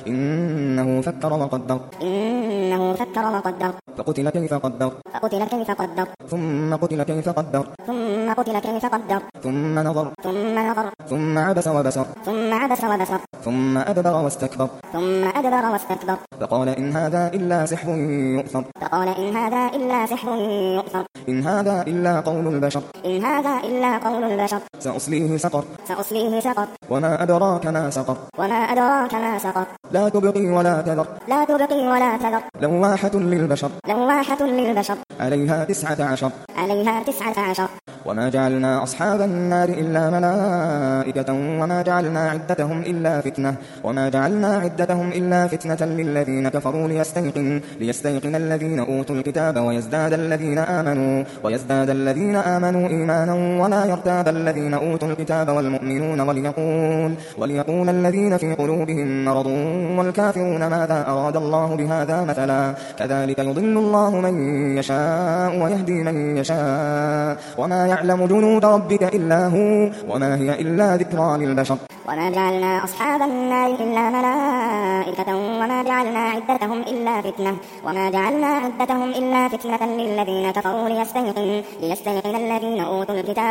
إنه فكر وقدر فقتل كيف قدر ثم قتل كيف قدر ثم نظر ثم عبس وبسر ثم أدبر واستكبر فقال إن هذا إلا سحر يؤثر إن هذا إلا قول البشر سأصليه سقر وما أدراك ما سقر لا تبقي ولا تذر لواحة للبشر عليها 19 وما جعلنا أصحاب النار إلا ملائكة وما جعلنا عدتهم إلا فتنة للذين كفروا ليستيقن الذين أوتوا الكتاب ويزداد الذين آمنوا إيمانا ولا يرتاب الذين أوتوا الكتاب والمؤمنون وليقول الذين في قلوبهم مرض والكافرون ماذا أراد الله بهذا مثلا كذلك يضل الله من يشاء ويهدي من يشاء وما يعلم جنود ربك إلا هو وما هي إلا ذكرى للبشر وما جعلنا أصحاب النار إلا ملائكة وما جعلنا عدتهم إلا فتنة للذين كفروا ليستيقن الذين أوتوا الكتاب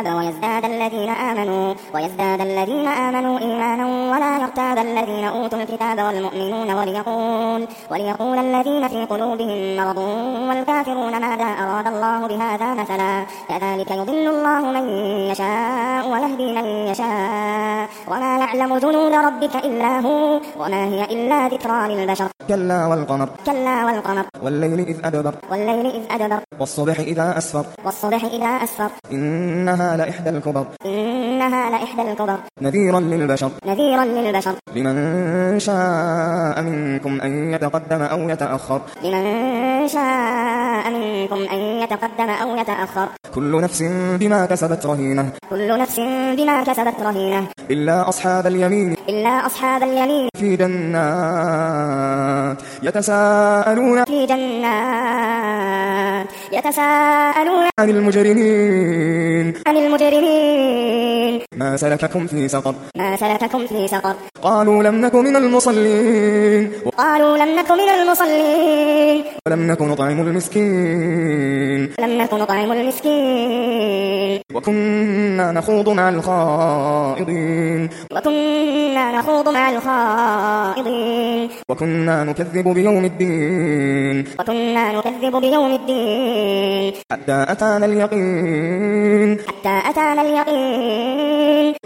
ويزداد الذين آمنوا إيمانا ولا يرتاب الذين أوتوا الكتاب والمؤمنون وليقول الذين في قلوبهم مرض والكافرون ماذا أراد الله بهذا مثلا كذلك يضل الله من يشاء ويهدي من يشاء وما يعلم جنود ربك إلا هو وما هي إلا ذكرى للبشر كلا والقمر والليل إذ أدبر والصبح إذا أسفر إنها لإحدى الكبر نذيرا للبشر لمن شاء منكم أن يتقدم أو يتأخر كل نفس بما كسبت رهينة إلا أصحاب اليمين في جنات يتساءلون عن المجرمين ما سلككم في سقر قالوا لم نك من المصلين ولم نك نطعم المسكين وكنا نخوض مع الخائضين وكنا نكذب بيوم الدين حتى أتانا اليقين